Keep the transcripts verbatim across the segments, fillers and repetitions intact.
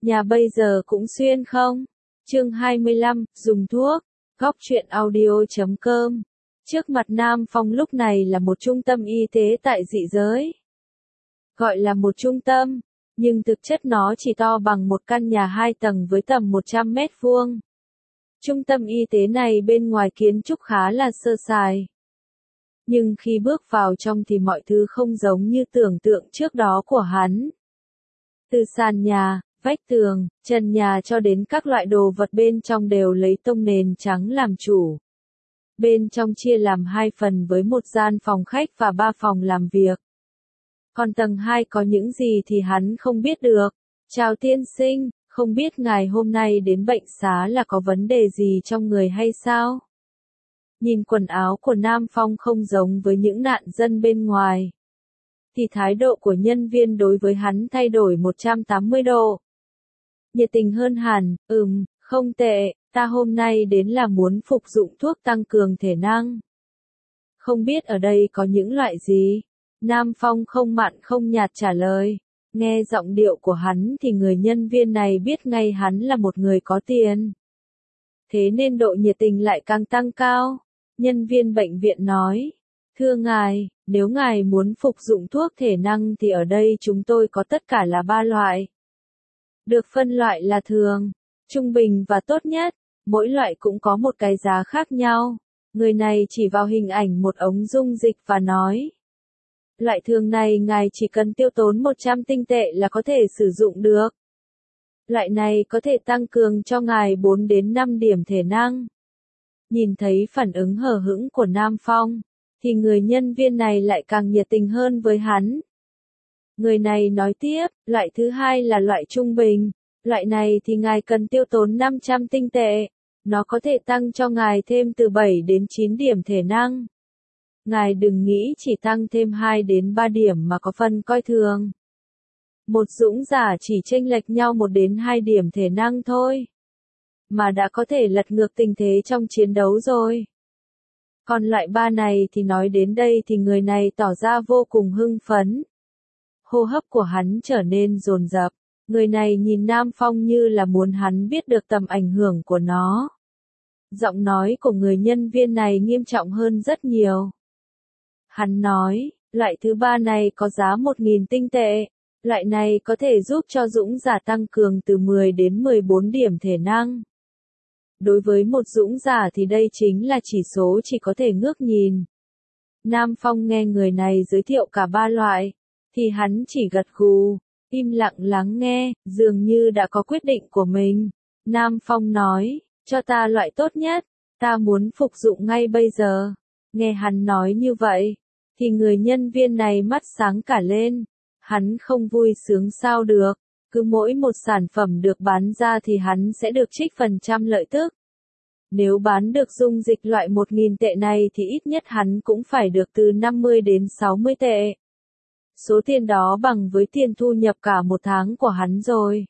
Nhà bây giờ cũng xuyên không? Chương hai mươi lăm, dùng thuốc. Góc truyện audio chấm com. Trước mặt Nam Phong lúc này là một trung tâm y tế tại dị giới. Gọi là một trung tâm, nhưng thực chất nó chỉ to bằng một căn nhà hai tầng với tầm một trăm mét vuông. Trung tâm y tế này bên ngoài kiến trúc khá là sơ sài. Nhưng khi bước vào trong thì mọi thứ không giống như tưởng tượng trước đó của hắn. Từ sàn nhà, vách tường, trần nhà cho đến các loại đồ vật bên trong đều lấy tông nền trắng làm chủ. Bên trong chia làm hai phần với một gian phòng khách và ba phòng làm việc. Còn tầng hai có những gì thì hắn không biết được. Chào tiên sinh, không biết ngài hôm nay đến bệnh xá là có vấn đề gì trong người hay sao? Nhìn quần áo của Nam Phong không giống với những nạn dân bên ngoài. Thì thái độ của nhân viên đối với hắn thay đổi một trăm tám mươi độ. Nhiệt tình hơn hẳn, ừm, không tệ, ta hôm nay đến là muốn phục dụng thuốc tăng cường thể năng. Không biết ở đây có những loại gì? Nam Phong không mặn không nhạt trả lời. Nghe giọng điệu của hắn thì người nhân viên này biết ngay hắn là một người có tiền. Thế nên độ nhiệt tình lại càng tăng cao. Nhân viên bệnh viện nói, thưa ngài, nếu ngài muốn phục dụng thuốc thể năng thì ở đây chúng tôi có tất cả là ba loại. Được phân loại là thường, trung bình và tốt nhất, mỗi loại cũng có một cái giá khác nhau. Người này chỉ vào hình ảnh một ống dung dịch và nói, loại thường này ngài chỉ cần tiêu tốn một trăm tinh tệ là có thể sử dụng được. Loại này có thể tăng cường cho ngài bốn đến năm điểm thể năng. Nhìn thấy phản ứng hờ hững của Nam Phong, thì người nhân viên này lại càng nhiệt tình hơn với hắn. Người này nói tiếp, loại thứ hai là loại trung bình, loại này thì ngài cần tiêu tốn năm trăm tinh tệ, nó có thể tăng cho ngài thêm từ bảy đến chín điểm thể năng. Ngài đừng nghĩ chỉ tăng thêm hai đến ba điểm mà có phần coi thường. Một dũng giả chỉ chênh lệch nhau một đến hai điểm thể năng thôi, mà đã có thể lật ngược tình thế trong chiến đấu rồi. Còn loại ba này thì nói đến đây thì người này tỏ ra vô cùng hưng phấn. Hô hấp của hắn trở nên dồn dập, người này nhìn Nam Phong như là muốn hắn biết được tầm ảnh hưởng của nó. Giọng nói của người nhân viên này nghiêm trọng hơn rất nhiều. Hắn nói, loại thứ ba này có giá một nghìn tinh tệ, loại này có thể giúp cho dũng giả tăng cường từ mười đến mười bốn điểm thể năng. Đối với một dũng giả thì đây chính là chỉ số chỉ có thể ngước nhìn. Nam Phong nghe người này giới thiệu cả ba loại, thì hắn chỉ gật gù, im lặng lắng nghe, dường như đã có quyết định của mình. Nam Phong nói, cho ta loại tốt nhất, ta muốn phục dụng ngay bây giờ. Nghe hắn nói như vậy, thì người nhân viên này mắt sáng cả lên. Hắn không vui sướng sao được, cứ mỗi một sản phẩm được bán ra thì hắn sẽ được trích phần trăm lợi tức. Nếu bán được dung dịch loại một nghìn tệ này thì ít nhất hắn cũng phải được từ năm mươi đến sáu mươi tệ. Số tiền đó bằng với tiền thu nhập cả một tháng của hắn rồi.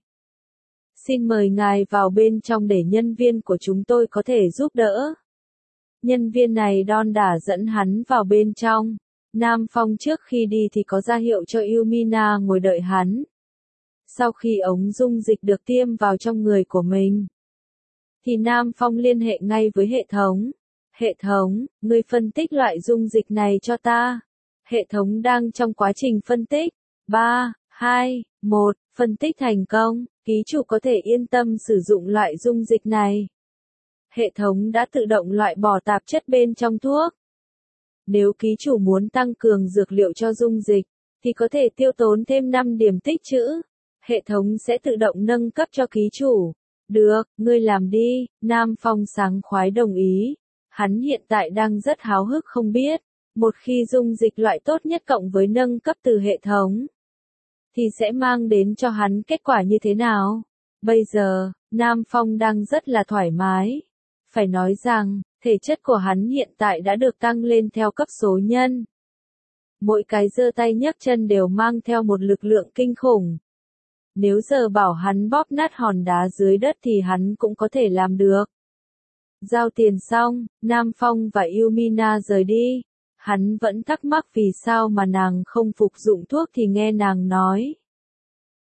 Xin mời ngài vào bên trong để nhân viên của chúng tôi có thể giúp đỡ. Nhân viên này đon đả dẫn hắn vào bên trong. Nam Phong trước khi đi thì có ra hiệu cho Yumina ngồi đợi hắn. Sau khi ống dung dịch được tiêm vào trong người của mình, thì Nam Phong liên hệ ngay với hệ thống. Hệ thống, ngươi phân tích loại dung dịch này cho ta. Hệ thống đang trong quá trình phân tích. ba, hai, một, phân tích thành công, ký chủ có thể yên tâm sử dụng loại dung dịch này. Hệ thống đã tự động loại bỏ tạp chất bên trong thuốc. Nếu ký chủ muốn tăng cường dược liệu cho dung dịch, thì có thể tiêu tốn thêm năm điểm tích trữ. Hệ thống sẽ tự động nâng cấp cho ký chủ. Được, ngươi làm đi, Nam Phong sảng khoái đồng ý. Hắn hiện tại đang rất háo hức không biết, một khi dung dịch loại tốt nhất cộng với nâng cấp từ hệ thống, thì sẽ mang đến cho hắn kết quả như thế nào. Bây giờ, Nam Phong đang rất là thoải mái. Phải nói rằng, thể chất của hắn hiện tại đã được tăng lên theo cấp số nhân. Mỗi cái giơ tay nhấc chân đều mang theo một lực lượng kinh khủng. Nếu giờ bảo hắn bóp nát hòn đá dưới đất thì hắn cũng có thể làm được. Giao tiền xong, Nam Phong và Yumina rời đi. Hắn vẫn thắc mắc vì sao mà nàng không phục dụng thuốc thì nghe nàng nói.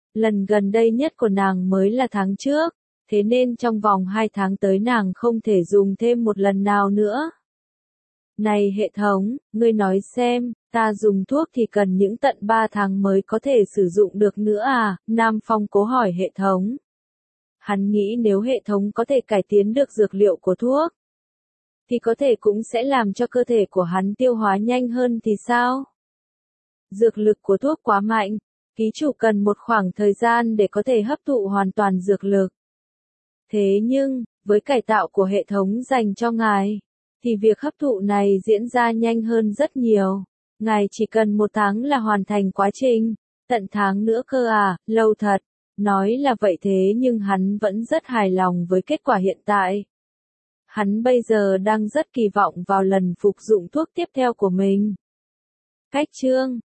Lần gần đây nhất của nàng mới là tháng trước, thế nên trong vòng hai tháng tới nàng không thể dùng thêm một lần nào nữa. Này hệ thống, ngươi nói xem, ta dùng thuốc thì cần những tận ba tháng mới có thể sử dụng được nữa à? Nam Phong cố hỏi hệ thống. Hắn nghĩ nếu hệ thống có thể cải tiến được dược liệu của thuốc, thì có thể cũng sẽ làm cho cơ thể của hắn tiêu hóa nhanh hơn thì sao? Dược lực của thuốc quá mạnh, ký chủ cần một khoảng thời gian để có thể hấp thụ hoàn toàn dược lực. Thế nhưng, với cải tạo của hệ thống dành cho ngài, thì việc hấp thụ này diễn ra nhanh hơn rất nhiều. Ngài chỉ cần một tháng là hoàn thành quá trình, tận tháng nữa cơ à, lâu thật. Nói là vậy thế nhưng hắn vẫn rất hài lòng với kết quả hiện tại. Hắn bây giờ đang rất kỳ vọng vào lần phục dụng thuốc tiếp theo của mình. Cách chương